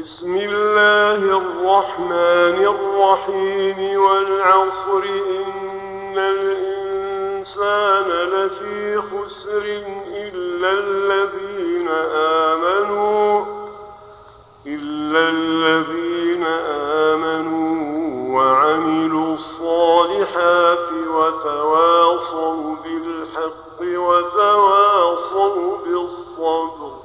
بسم الله الرحمن الرحيم والعصر إن الإنسان لفي خسر إلا الذين آمنوا وعملوا الصالحات وتواصوا بالحق وتواصوا بالصبر.